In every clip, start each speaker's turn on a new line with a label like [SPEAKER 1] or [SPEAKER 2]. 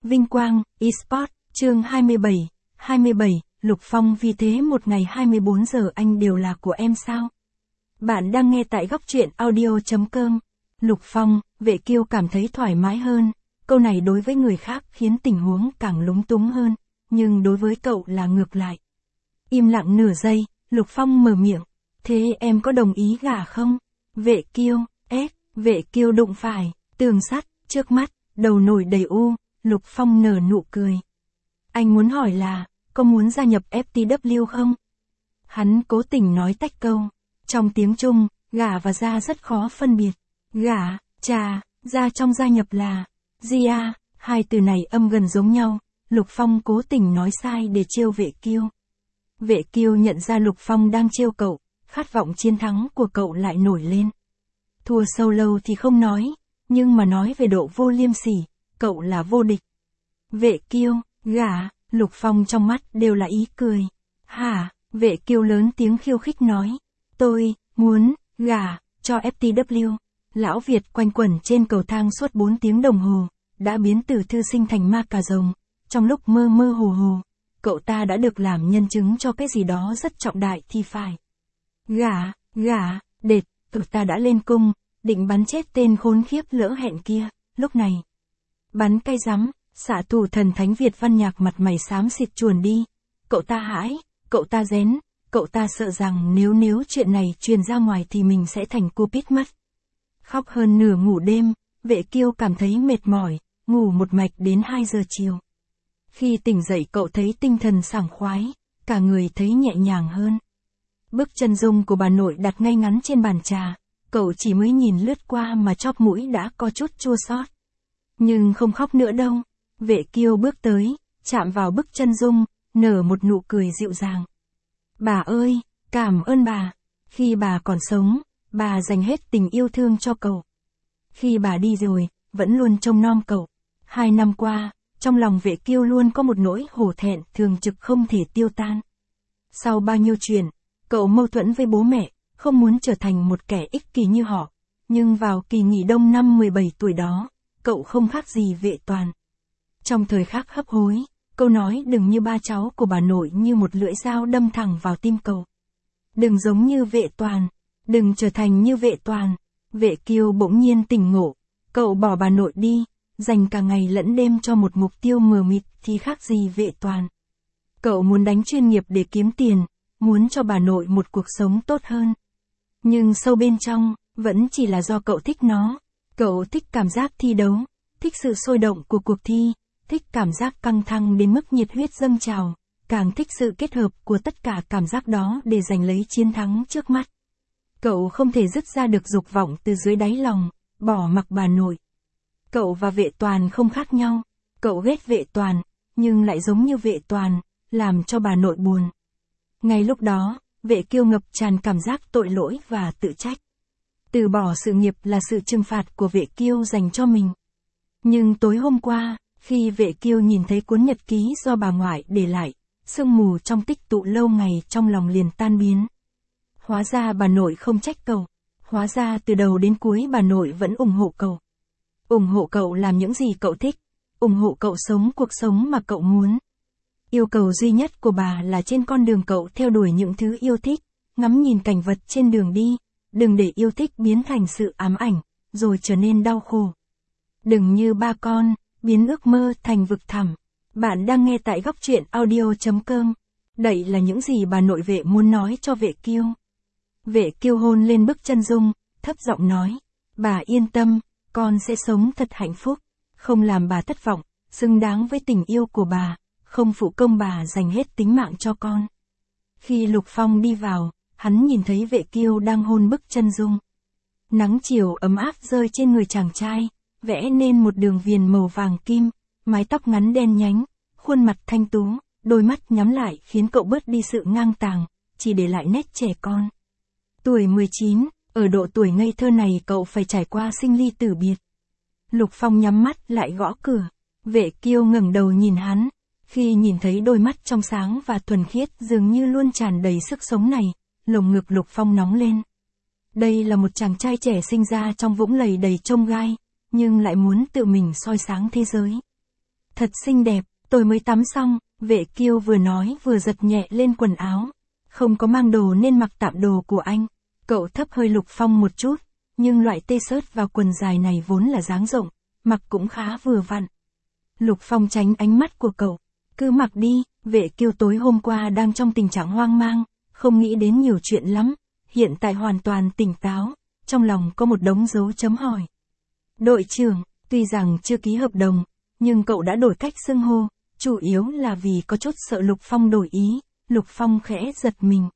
[SPEAKER 1] Vinh quang, eSport, chương 27, Lục Phong vì thế một ngày 24 giờ anh đều là của em sao? Bạn đang nghe tại góc truyện audio.com. Lục Phong, Vệ Kiêu cảm thấy thoải mái hơn, câu này đối với người khác khiến tình huống càng lúng túng hơn, nhưng đối với cậu là ngược lại. Im lặng nửa giây, Lục Phong mở miệng, thế em có đồng ý gả không? Vệ Kiêu đụng phải, tường sắt, trước mắt, đầu nổi đầy u, Lục Phong nở nụ cười. Anh muốn hỏi là, có muốn gia nhập FTW không? Hắn cố tình nói tách câu. Trong tiếng Trung, gả và gia rất khó phân biệt. Gả, trà, gia trong gia nhập là, gia, hai từ này âm gần giống nhau. Lục Phong cố tình nói sai để trêu Vệ Kiêu. Vệ Kiêu nhận ra Lục Phong đang trêu cậu, khát vọng chiến thắng của cậu lại nổi lên. Thua sâu lâu thì không nói, nhưng mà nói về độ vô liêm sỉ, cậu là vô địch. Vệ Kiêu, gả, Lục Phong trong mắt đều là ý cười. Hả? Vệ Kiêu lớn tiếng khiêu khích nói. Tôi, muốn, gả, cho FTW. Lão Việt quanh quẩn trên cầu thang suốt 4 tiếng đồng hồ, đã biến từ thư sinh thành ma cà rồng. Trong lúc mơ mơ hồ hồ, cậu ta đã được làm nhân chứng cho cái gì đó rất trọng đại thì phải. Gả, đệt, cậu ta đã lên cung, định bắn chết tên khốn khiếp lỡ hẹn kia, lúc này. Bắn cay rắm, xạ thủ thần thánh Việt Văn Nhạc mặt mày xám xịt chuồn đi. Cậu ta hãi, cậu ta rén, cậu ta sợ rằng nếu chuyện này truyền ra ngoài thì mình sẽ thành cupid mất. Khóc hơn nửa ngủ đêm, Vệ Kiêu cảm thấy mệt mỏi, ngủ một mạch đến 2 giờ chiều. Khi tỉnh dậy cậu thấy tinh thần sảng khoái, cả người thấy nhẹ nhàng hơn. Bức chân dung của bà nội đặt ngay ngắn trên bàn trà, cậu chỉ mới nhìn lướt qua mà chóp mũi đã có chút chua xót. Nhưng không khóc nữa đâu. Vệ Kiêu bước tới, chạm vào bức chân dung, nở một nụ cười dịu dàng. Bà ơi, cảm ơn bà. Khi bà còn sống, bà dành hết tình yêu thương cho cậu. Khi bà đi rồi, vẫn luôn trông nom cậu. 2 năm qua, trong lòng Vệ Kiêu luôn có một nỗi hổ thẹn thường trực không thể tiêu tan. Sau bao nhiêu chuyện, cậu mâu thuẫn với bố mẹ, không muốn trở thành một kẻ ích kỷ như họ. Nhưng vào kỳ nghỉ đông năm 17 tuổi đó, cậu không khác gì Vệ Toàn. Trong thời khắc hấp hối, câu nói đừng như ba cháu của bà nội như một lưỡi dao đâm thẳng vào tim cậu. Đừng giống như Vệ Toàn, đừng trở thành như Vệ Toàn. Vệ Kiêu bỗng nhiên tỉnh ngộ, cậu bỏ bà nội đi, dành cả ngày lẫn đêm cho một mục tiêu mờ mịt thì khác gì Vệ Toàn. Cậu muốn đánh chuyên nghiệp để kiếm tiền, muốn cho bà nội một cuộc sống tốt hơn. Nhưng sâu bên trong, vẫn chỉ là do cậu thích nó. Cậu thích cảm giác thi đấu, thích sự sôi động của cuộc thi, thích cảm giác căng thẳng đến mức nhiệt huyết dâng trào, càng thích sự kết hợp của tất cả cảm giác đó để giành lấy chiến thắng trước mắt. Cậu không thể dứt ra được dục vọng từ dưới đáy lòng, bỏ mặc bà nội. Cậu và Vệ Toàn không khác nhau, cậu ghét Vệ Toàn, nhưng lại giống như Vệ Toàn, làm cho bà nội buồn. Ngay lúc đó, Vệ Kiêu ngập tràn cảm giác tội lỗi và tự trách. Từ bỏ sự nghiệp là sự trừng phạt của Vệ Kiêu dành cho mình. Nhưng tối hôm qua, khi Vệ Kiêu nhìn thấy cuốn nhật ký do bà ngoại để lại, sương mù trong tích tụ lâu ngày trong lòng liền tan biến. Hóa ra bà nội không trách cậu, hóa ra từ đầu đến cuối bà nội vẫn ủng hộ cậu. Ủng hộ cậu làm những gì cậu thích, ủng hộ cậu sống cuộc sống mà cậu muốn. Yêu cầu duy nhất của bà là trên con đường cậu theo đuổi những thứ yêu thích, ngắm nhìn cảnh vật trên đường đi, đừng để yêu thích biến thành sự ám ảnh, rồi trở nên đau khổ. Đừng như ba con, biến ước mơ thành vực thẳm. Bạn đang nghe tại góc truyện audio.com. Đây là những gì bà nội Vệ muốn nói cho Vệ Kiêu. Vệ Kiêu hôn lên bức chân dung, thấp giọng nói, bà yên tâm, con sẽ sống thật hạnh phúc, không làm bà thất vọng, xứng đáng với tình yêu của bà, không phụ công bà dành hết tính mạng cho con. Khi Lục Phong đi vào, hắn nhìn thấy Vệ Kiêu đang hôn bức chân dung. Nắng chiều ấm áp rơi trên người chàng trai, vẽ nên một đường viền màu vàng kim, mái tóc ngắn đen nhánh, khuôn mặt thanh tú, đôi mắt nhắm lại khiến cậu bớt đi sự ngang tàng, chỉ để lại nét trẻ con. Tuổi 19, ở độ tuổi ngây thơ này cậu phải trải qua sinh ly tử biệt. Lục Phong nhắm mắt lại gõ cửa. Vệ Kiêu ngẩng đầu nhìn hắn. Khi nhìn thấy đôi mắt trong sáng và thuần khiết dường như luôn tràn đầy sức sống này, lồng ngực Lục Phong nóng lên. Đây là một chàng trai trẻ sinh ra trong vũng lầy đầy chông gai, nhưng lại muốn tự mình soi sáng thế giới. thật xinh đẹp, tôi mới tắm xong, Vệ Kiêu vừa nói vừa giật nhẹ lên quần áo. Không có mang đồ nên mặc tạm đồ của anh. Cậu thấp hơi Lục Phong một chút, nhưng loại t-shirt và quần dài này vốn là dáng rộng, mặc cũng khá vừa vặn. Lục Phong tránh ánh mắt của cậu. Cứ mặc đi, Vệ Kiêu tối hôm qua đang trong tình trạng hoang mang, không nghĩ đến nhiều chuyện lắm, hiện tại hoàn toàn tỉnh táo, trong lòng có một đống dấu chấm hỏi. Đội trưởng, tuy rằng chưa ký hợp đồng, nhưng cậu đã đổi cách xưng hô, chủ yếu là vì có chút sợ Lục Phong đổi ý. Lục Phong khẽ giật mình.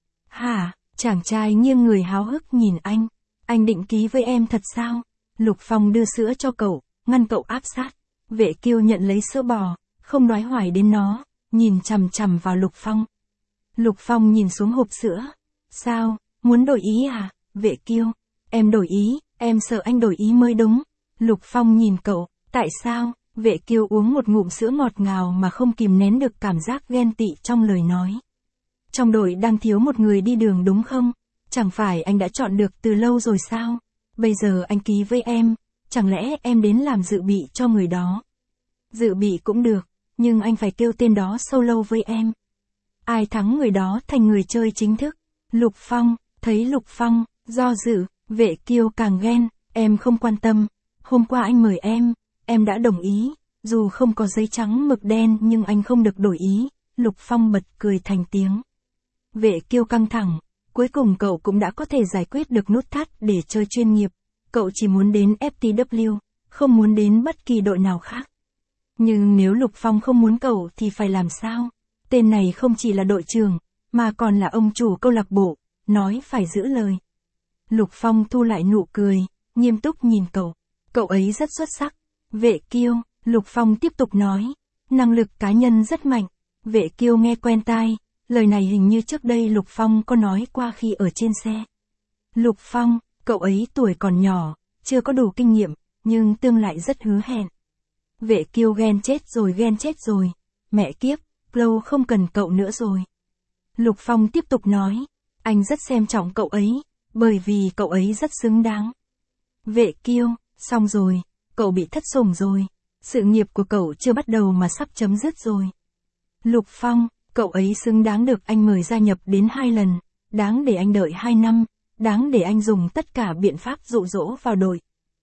[SPEAKER 1] Hả, chàng trai nghiêng người háo hức nhìn anh định ký với em thật sao? Lục Phong đưa sữa cho cậu, ngăn cậu áp sát. Vệ Kiêu nhận lấy sữa bò, không đoái hoài đến nó, nhìn chằm chằm vào Lục Phong. Lục Phong nhìn xuống hộp sữa. Sao, muốn đổi ý à? Vệ Kiêu, em đổi ý, em sợ anh đổi ý mới đúng. Lục Phong nhìn cậu, tại sao? Vệ Kiêu uống một ngụm sữa ngọt ngào mà không kìm nén được cảm giác ghen tị trong lời nói. Trong đội đang thiếu một người đi đường đúng không? Chẳng phải anh đã chọn được từ lâu rồi sao? Bây giờ anh ký với em, chẳng lẽ em đến làm dự bị cho người đó? Dự bị cũng được, nhưng anh phải kêu tên đó solo với em. Ai thắng người đó thành người chơi chính thức. Lục Phong, thấy Lục Phong do dự, Vệ Kiêu càng ghen, em không quan tâm. Hôm qua anh mời em đã đồng ý, dù không có giấy trắng mực đen nhưng anh không được đổi ý. Lục Phong bật cười thành tiếng. Vệ Kiêu căng thẳng, cuối cùng cậu cũng đã có thể giải quyết được nút thắt để chơi chuyên nghiệp. Cậu chỉ muốn đến FTW, không muốn đến bất kỳ đội nào khác. Nhưng nếu Lục Phong không muốn cậu thì phải làm sao? Tên này không chỉ là đội trưởng, mà còn là ông chủ câu lạc bộ, nói phải giữ lời. Lục Phong thu lại nụ cười, nghiêm túc nhìn cậu. Cậu ấy rất xuất sắc. Vệ Kiêu, Lục Phong tiếp tục nói, năng lực cá nhân rất mạnh. Vệ Kiêu nghe quen tai, lời này hình như trước đây Lục Phong có nói qua khi ở trên xe. Lục Phong, cậu ấy tuổi còn nhỏ, chưa có đủ kinh nghiệm, nhưng tương lại rất hứa hẹn. Vệ Kiêu ghen chết rồi, mẹ kiếp, Glow không cần cậu nữa rồi. Lục Phong tiếp tục nói, anh rất xem trọng cậu ấy, bởi vì cậu ấy rất xứng đáng. Vệ Kiêu, xong rồi, cậu bị thất sủng rồi, sự nghiệp của cậu chưa bắt đầu mà sắp chấm dứt rồi. Lục Phong, cậu ấy xứng đáng được anh mời gia nhập đến 2 lần, đáng để anh đợi 2 năm, đáng để anh dùng tất cả biện pháp dụ dỗ vào đội.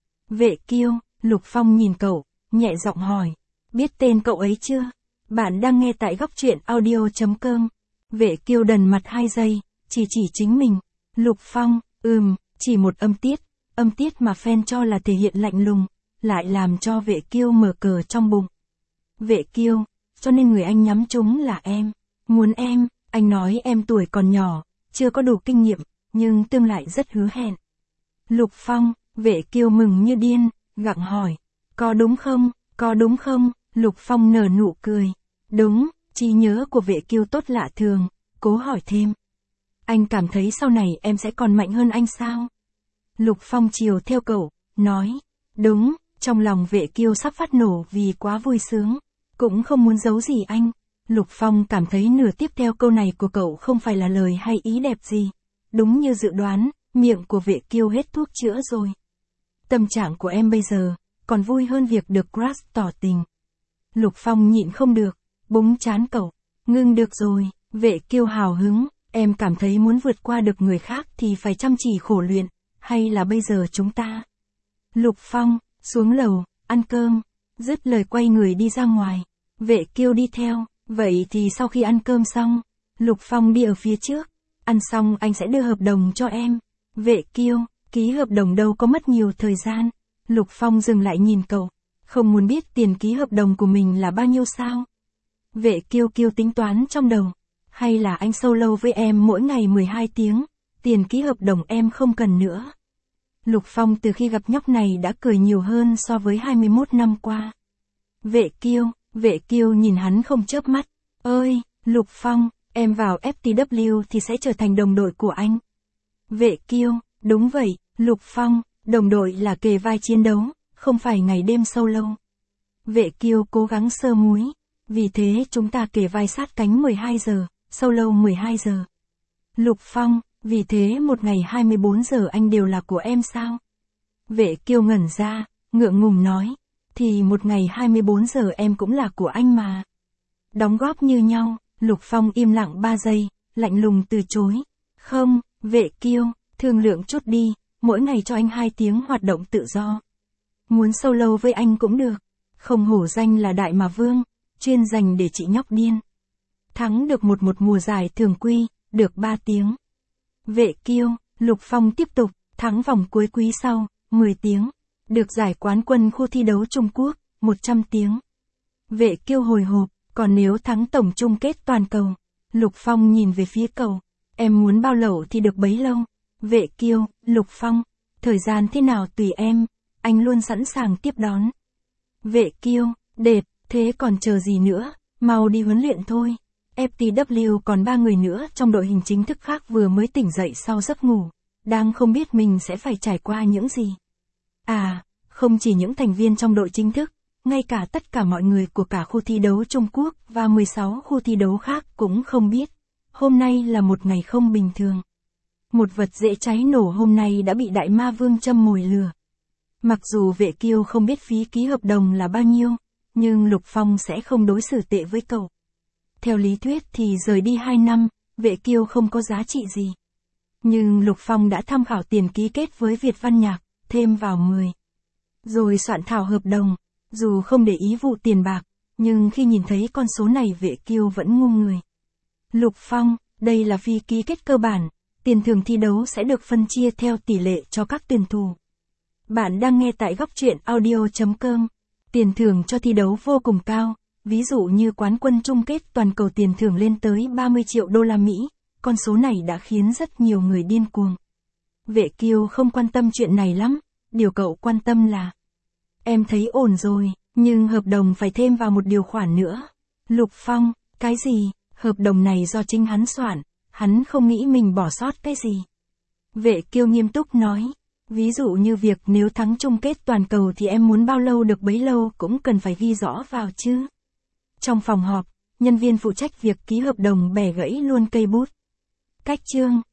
[SPEAKER 1] Vệ Kiêu, Lục Phong nhìn cậu, nhẹ giọng hỏi, biết tên cậu ấy chưa? Bạn đang nghe tại góc truyện audio.com. Vệ Kiêu đần mặt 2 giây, chỉ chính mình. Lục Phong, chỉ một âm tiết mà fan cho là thể hiện lạnh lùng, lại làm cho Vệ Kiêu mở cờ trong bụng. Vệ Kiêu, cho nên người anh nhắm trúng là em. Muốn em, anh nói em tuổi còn nhỏ, chưa có đủ kinh nghiệm, nhưng tương lai rất hứa hẹn. Lục Phong, Vệ Kiêu mừng như điên, gặng hỏi, có đúng không? Lục Phong nở nụ cười. Đúng, trí nhớ của Vệ Kiêu tốt lạ thường, cố hỏi thêm. Anh cảm thấy sau này em sẽ còn mạnh hơn anh sao? Lục Phong chiều theo cậu, nói, đúng, trong lòng Vệ Kiêu sắp phát nổ vì quá vui sướng, cũng không muốn giấu gì anh. Lục Phong cảm thấy nửa tiếp theo câu này của cậu không phải là lời hay ý đẹp gì. Đúng như dự đoán, miệng của Vệ Kiêu hết thuốc chữa rồi. Tâm trạng của em bây giờ, còn vui hơn việc được crush tỏ tình. Lục Phong nhịn không được, búng trán cậu. Ngưng được rồi, Vệ Kiêu hào hứng, em cảm thấy muốn vượt qua được người khác thì phải chăm chỉ khổ luyện, hay là bây giờ chúng ta? Lục Phong, xuống lầu, ăn cơm, dứt lời quay người đi ra ngoài. Vệ Kiêu đi theo, vậy thì sau khi ăn cơm xong, Lục Phong đi ở phía trước, ăn xong anh sẽ đưa hợp đồng cho em. Vệ Kiêu, ký hợp đồng đâu có mất nhiều thời gian. Lục Phong dừng lại nhìn cậu, không muốn biết tiền ký hợp đồng của mình là bao nhiêu sao? Vệ Kiêu tính toán trong đầu, hay là anh solo với em mỗi ngày 12 tiếng, tiền ký hợp đồng em không cần nữa. Lục Phong từ khi gặp nhóc này đã cười nhiều hơn so với 21 năm qua. Vệ Kiêu nhìn hắn không chớp mắt. Ơi, Lục Phong, em vào FTW thì sẽ trở thành đồng đội của anh. Vệ Kiêu, đúng vậy, Lục Phong, đồng đội là kề vai chiến đấu, không phải ngày đêm solo. Vệ Kiêu cố gắng sơ múi, vì thế chúng ta kề vai sát cánh 12 giờ, solo 12 giờ. Lục Phong, vì thế một ngày 24 giờ anh đều là của em sao? Vệ Kiêu ngẩn ra, ngượng ngùng nói. Thì một ngày 24 giờ em cũng là của anh mà. Đóng góp như nhau, Lục Phong im lặng 3 giây, lạnh lùng từ chối. Không, Vệ Kiêu, thương lượng chút đi, mỗi ngày cho anh 2 tiếng hoạt động tự do. Muốn solo với anh cũng được. Không hổ danh là Đại Mà Vương, chuyên dành để chị nhóc điên. Thắng được một mùa giải thường quy, được 3 tiếng. Vệ Kiêu, Lục Phong tiếp tục, thắng vòng cuối quý sau, 10 tiếng. Được giải quán quân khu thi đấu Trung Quốc, 100 tiếng. Vệ Kiêu hồi hộp, còn nếu thắng tổng chung kết toàn cầu. Lục Phong nhìn về phía cầu. Em muốn bao lâu thì được bấy lâu. Vệ Kiêu, Lục Phong, thời gian thế nào tùy em, anh luôn sẵn sàng tiếp đón. Vệ Kiêu, đẹp, thế còn chờ gì nữa, mau đi huấn luyện thôi. FTW còn 3 người nữa trong đội hình chính thức khác vừa mới tỉnh dậy sau giấc ngủ, đang không biết mình sẽ phải trải qua những gì. À, không chỉ những thành viên trong đội chính thức, ngay cả tất cả mọi người của cả khu thi đấu Trung Quốc và 16 khu thi đấu khác cũng không biết. Hôm nay là một ngày không bình thường. Một vật dễ cháy nổ hôm nay đã bị Đại Ma Vương châm mồi lừa. Mặc dù Vệ Kiêu không biết phí ký hợp đồng là bao nhiêu, nhưng Lục Phong sẽ không đối xử tệ với cậu. Theo lý thuyết thì rời đi 2 năm, Vệ Kiêu không có giá trị gì. Nhưng Lục Phong đã tham khảo tiền ký kết với Việt Văn Nhạc, thêm vào 10. Rồi soạn thảo hợp đồng, dù không để ý vụ tiền bạc, nhưng khi nhìn thấy con số này Vệ Kiêu vẫn ngu người. Lục Phong, đây là phí ký kết cơ bản, tiền thưởng thi đấu sẽ được phân chia theo tỷ lệ cho các tuyển thủ. Bạn đang nghe tại góc truyện audio.com. Tiền thưởng cho thi đấu vô cùng cao, ví dụ như quán quân chung kết toàn cầu tiền thưởng lên tới 30 triệu đô la Mỹ, con số này đã khiến rất nhiều người điên cuồng. Vệ Kiêu không quan tâm chuyện này lắm, điều cậu quan tâm là: em thấy ổn rồi, nhưng hợp đồng phải thêm vào một điều khoản nữa. Lục Phong, cái gì? Hợp đồng này do chính hắn soạn, hắn không nghĩ mình bỏ sót cái gì. Vệ Kiêu nghiêm túc nói, ví dụ như việc nếu thắng chung kết toàn cầu thì em muốn bao lâu được bấy lâu cũng cần phải ghi rõ vào chứ. Trong phòng họp, nhân viên phụ trách việc ký hợp đồng bẻ gãy luôn cây bút. Cách chương